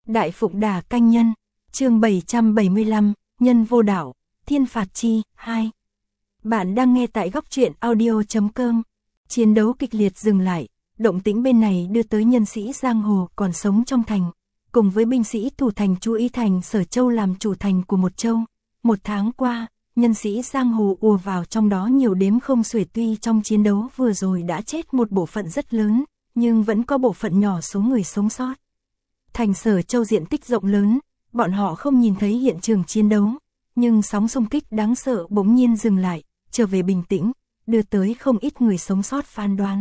Đại Phụng Đà Canh Nhân, chương 775, Nhân Vô Đạo, Thiên Phạt Chi, 2. Bạn đang nghe tại góc truyện audio.com. Chiến đấu kịch liệt dừng lại, động tĩnh bên này đưa tới nhân sĩ giang hồ còn sống trong thành, cùng với binh sĩ thủ thành chú ý thành Sở Châu làm chủ thành của một châu. Một tháng qua, nhân sĩ giang hồ ùa vào trong đó nhiều đếm không xuể, tuy trong chiến đấu vừa rồi đã chết một bộ phận rất lớn, nhưng vẫn có bộ phận nhỏ số người sống sót. Thành Sở Châu diện tích rộng lớn, bọn họ không nhìn thấy hiện trường chiến đấu, nhưng sóng xung kích đáng sợ bỗng nhiên dừng lại, trở về bình tĩnh, đưa tới không ít người sống sót phán đoán.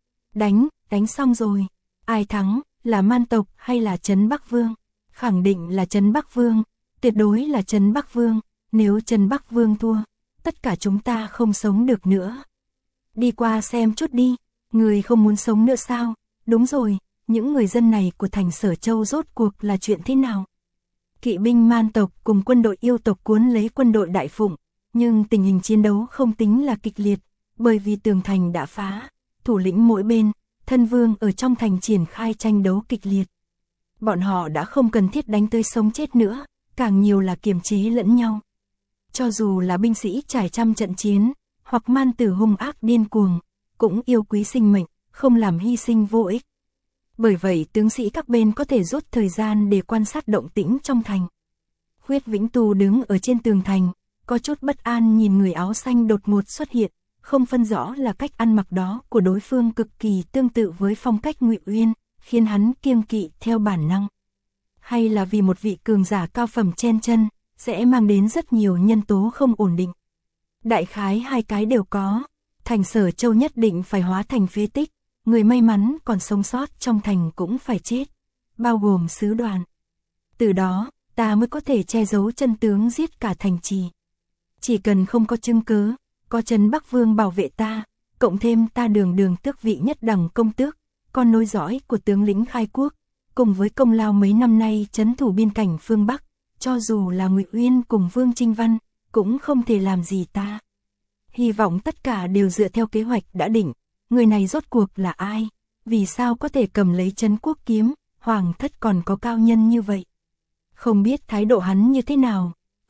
Đánh xong rồi, ai thắng, là Man tộc hay là Trấn Bắc Vương? Khẳng định là Trấn Bắc Vương, tuyệt đối là Trấn Bắc Vương, nếu Trấn Bắc Vương thua, tất cả chúng ta không sống được nữa. Đi qua xem chút đi, người không muốn sống nữa sao? Đúng rồi, những người dân này của thành Sở Châu rốt cuộc là chuyện thế nào? Kỵ binh Man tộc cùng quân đội yêu tộc cuốn lấy quân đội Đại Phụng, nhưng tình hình chiến đấu không tính là kịch liệt, bởi vì tường thành đã phá, thủ lĩnh mỗi bên, thân vương ở trong thành triển khai tranh đấu kịch liệt. Bọn họ đã không cần thiết đánh tới sống chết nữa, càng nhiều là kiềm chế lẫn nhau. Cho dù là binh sĩ trải trăm trận chiến, hoặc man tử hung ác điên cuồng, cũng yêu quý sinh mệnh, không làm hy sinh vô ích. Bởi vậy tướng sĩ các bên có thể rút thời gian để quan sát động tĩnh trong thành. Khuyết Vĩnh Tu đứng ở trên tường thành, có chút bất an nhìn người áo xanh đột ngột xuất hiện, không phân rõ là cách ăn mặc đó của đối phương cực kỳ tương tự với phong cách Ngụy Uyên, khiến hắn kiêng kỵ theo bản năng. Hay là vì một vị cường giả cao phẩm chen chân, sẽ mang đến rất nhiều nhân tố không ổn định. Đại khái hai cái đều có, thành Sở Châu nhất định phải hóa thành phế tích, người may mắn còn sống sót trong thành cũng phải chết, bao gồm sứ đoàn. Từ đó, ta mới có thể che giấu chân tướng giết cả thành trì. Chỉ cần không có chứng cứ, có Trấn Bắc Vương bảo vệ ta, cộng thêm ta đường tước vị nhất đẳng công tước, con nối dõi của tướng lĩnh khai quốc, cùng với công lao mấy năm nay trấn thủ biên cảnh phương Bắc, cho dù là Ngụy Uyên cùng Vương Trinh Văn, cũng không thể làm gì ta. Hy vọng tất cả đều dựa theo kế hoạch đã định. Người này rốt cuộc là ai? Vì sao có thể cầm lấy Trấn Quốc kiếm? Hoàng thất còn có cao nhân như vậy. Không biết thái độ hắn như thế nào.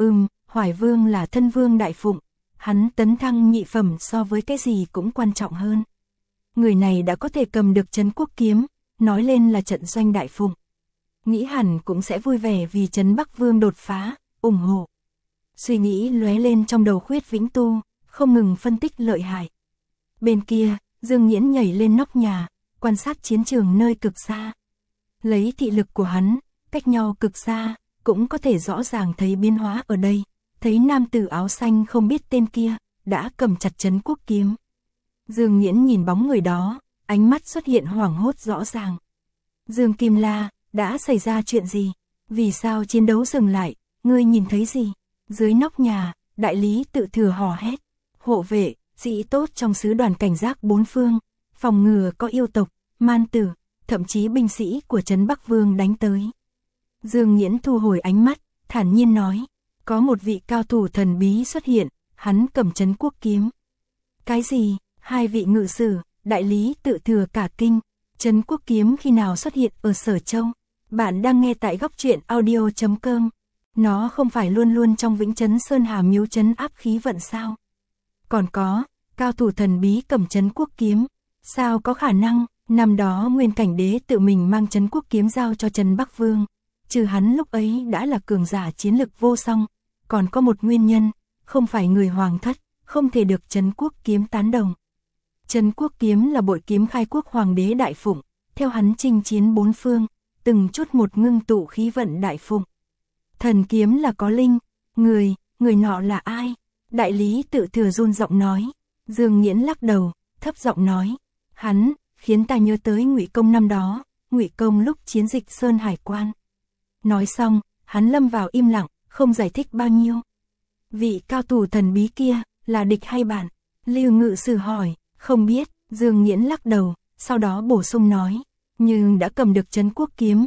Hoài Vương là thân vương Đại Phụng. Hắn tấn thăng nhị phẩm so với cái gì cũng quan trọng hơn. Người này đã có thể cầm được Trấn Quốc kiếm, nói lên là trận doanh Đại Phụng. Nghĩ hẳn cũng sẽ vui vẻ vì Trấn Bắc Vương đột phá, ủng hộ. Suy nghĩ lóe lên trong đầu Khuyết Vĩnh Tu, không ngừng phân tích lợi hại. Bên kia, Dương Nghiễn nhảy lên nóc nhà, quan sát chiến trường nơi cực xa. Lấy thị lực của hắn, cách nhau cực xa, cũng có thể rõ ràng thấy biến hóa ở đây. Thấy nam tử áo xanh không biết tên kia, đã cầm chặt Trấn Quốc kiếm. Dương Nghiễn nhìn bóng người đó, ánh mắt xuất hiện hoảng hốt rõ ràng. Dương Kim La, đã xảy ra chuyện gì? Vì sao chiến đấu dừng lại? Ngươi nhìn thấy gì? Dưới nóc nhà, đại lý tự thừa hò hét. Hộ vệ, sĩ tốt trong sứ đoàn cảnh giác bốn phương, phòng ngừa có yêu tộc, man tử, thậm chí binh sĩ của Trấn Bắc Vương đánh tới. Dương Nghiễn thu hồi ánh mắt, thản nhiên nói, có một vị cao thủ thần bí xuất hiện, hắn cầm Trấn Quốc kiếm. Cái gì? Hai vị ngự sử, đại lý tự thừa cả kinh, Trấn Quốc kiếm khi nào xuất hiện ở Sở Châu? Bạn đang nghe tại góc truyện audio.com. Nó không phải luôn luôn trong Vĩnh Trấn Sơn Hà miếu trấn áp khí vận sao? Còn có, cao thủ thần bí cầm Trấn Quốc kiếm, sao có khả năng? Năm đó Nguyên Cảnh Đế tự mình mang Trấn Quốc kiếm giao cho Trấn Bắc Vương, trừ hắn lúc ấy đã là cường giả chiến lực vô song, còn có một nguyên nhân, không phải người hoàng thất, không thể được Trấn Quốc kiếm tán đồng. Trấn Quốc kiếm là bội kiếm khai quốc hoàng đế Đại Phụng, theo hắn chinh chiến bốn phương, từng chút một ngưng tụ khí vận Đại Phụng. Thần kiếm là có linh, người nọ là ai? Đại lý tự thừa run giọng nói. Dương Nghiễn lắc đầu, thấp giọng nói, hắn khiến ta nhớ tới Ngụy Công năm đó, Ngụy Công lúc chiến dịch Sơn Hải Quan. Nói xong, hắn lâm vào im lặng, không giải thích bao nhiêu. Vị cao thủ thần bí kia, là địch hay bạn? Lưu Ngự Sử hỏi, không biết. Dương Nghiễn lắc đầu, sau đó bổ sung nói, nhưng đã cầm được Trấn Quốc kiếm,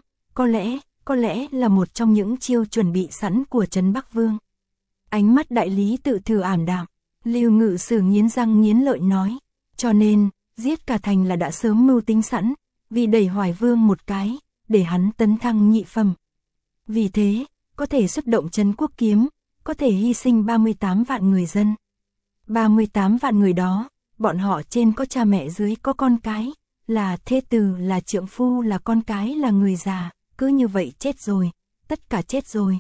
có lẽ là một trong những chiêu chuẩn bị sẵn của Trấn Bắc Vương. Ánh mắt đại lý tự thừa ảm đạm, Lưu Ngự Sử nghiến răng nghiến lợi nói, cho nên, giết cả thành là đã sớm mưu tính sẵn, vì đẩy Hoài Vương một cái, để hắn tấn thăng nhị phẩm, Vì thế, có thể xuất động Trấn Quốc Kiếm, có thể hy sinh 38 vạn người dân. 38 vạn người đó, bọn họ trên có cha mẹ dưới có con cái, là thê tử, là trượng phu, là con cái, là người già, cứ như vậy chết rồi, tất cả chết rồi.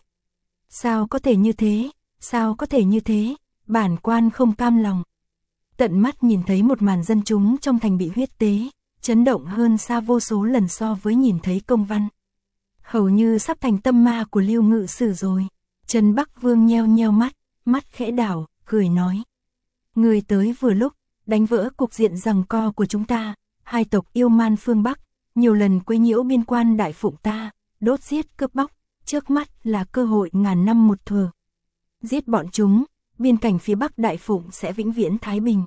Sao có thể như thế, sao có thể như thế, bản quan không cam lòng. Tận mắt nhìn thấy một màn dân chúng trong thành bị huyết tế, chấn động hơn xa vô số lần so với nhìn thấy công văn. Hầu như sắp thành tâm ma của Lưu Ngự Sử rồi. Trấn Bắc Vương nheo nheo mắt, mắt khẽ đảo, cười nói. Người tới vừa lúc, đánh vỡ cục diện giằng co của chúng ta, hai tộc Yêu Man phương Bắc, nhiều lần quấy nhiễu biên quan Đại Phụng ta, đốt giết cướp bóc, trước mắt là cơ hội ngàn năm một thở. Giết bọn chúng, biên cảnh phía Bắc Đại Phụng sẽ vĩnh viễn thái bình.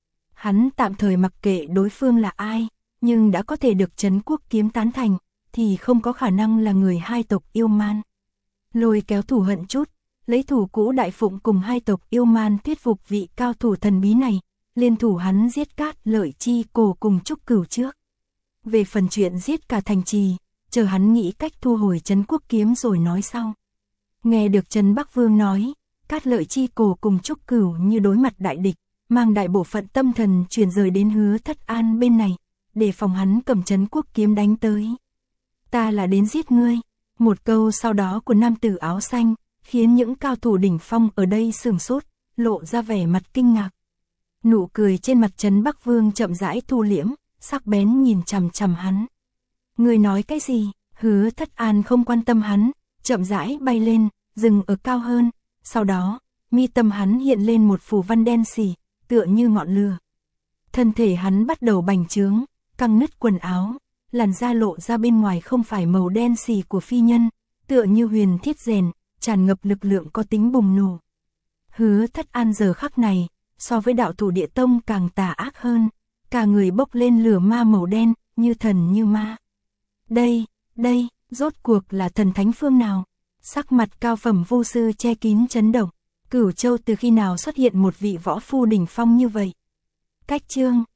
Hắn tạm thời mặc kệ đối phương là ai, nhưng đã có thể được Trấn Quốc Kiếm tán thành, thì không có khả năng là người hai tộc Yêu Man. Lôi kéo thù hận chút, lấy thủ cũ Đại Phụng cùng hai tộc Yêu Man thuyết phục vị cao thủ thần bí này, liên thủ hắn giết Cát Lợi Chi Cổ cùng Trúc Cửu trước. Về phần chuyện giết cả thành trì, chờ hắn nghĩ cách thu hồi Trấn Quốc Kiếm rồi nói sau. Nghe được Trấn Bắc Vương nói, Cát Lợi Chi Cổ cùng Trúc Cửu như đối mặt đại địch, mang đại bộ phận tâm thần chuyển rời đến Hứa Thất An bên này, để phòng hắn cầm Trấn Quốc Kiếm đánh tới. Ta là đến giết ngươi. Một câu sau đó của nam tử áo xanh, khiến những cao thủ đỉnh phong ở đây sửng sốt, lộ ra vẻ mặt kinh ngạc. Nụ cười trên mặt Trấn Bắc Vương chậm rãi thu liễm, sắc bén nhìn chằm chằm hắn. Ngươi nói cái gì? Hứa Thất An không quan tâm hắn, chậm rãi bay lên, dừng ở cao hơn, sau đó, mi tâm hắn hiện lên một phù văn đen sì, tựa như ngọn lửa. Thân thể hắn bắt đầu bành trướng, căng nứt quần áo, làn da lộ ra bên ngoài không phải màu đen sì của phi nhân, tựa như huyền thiết rèn, tràn ngập lực lượng có tính bùng nổ. Hứa Thất An giờ khắc này, so với đạo thủ Địa Tông càng tà ác hơn, cả người bốc lên lửa ma màu đen, như thần như ma. Đây, rốt cuộc là thần thánh phương nào? Sắc mặt cao phẩm vô sư che kín chấn động. Cửu Châu từ khi nào xuất hiện một vị võ phu đỉnh phong như vậy? Cách chương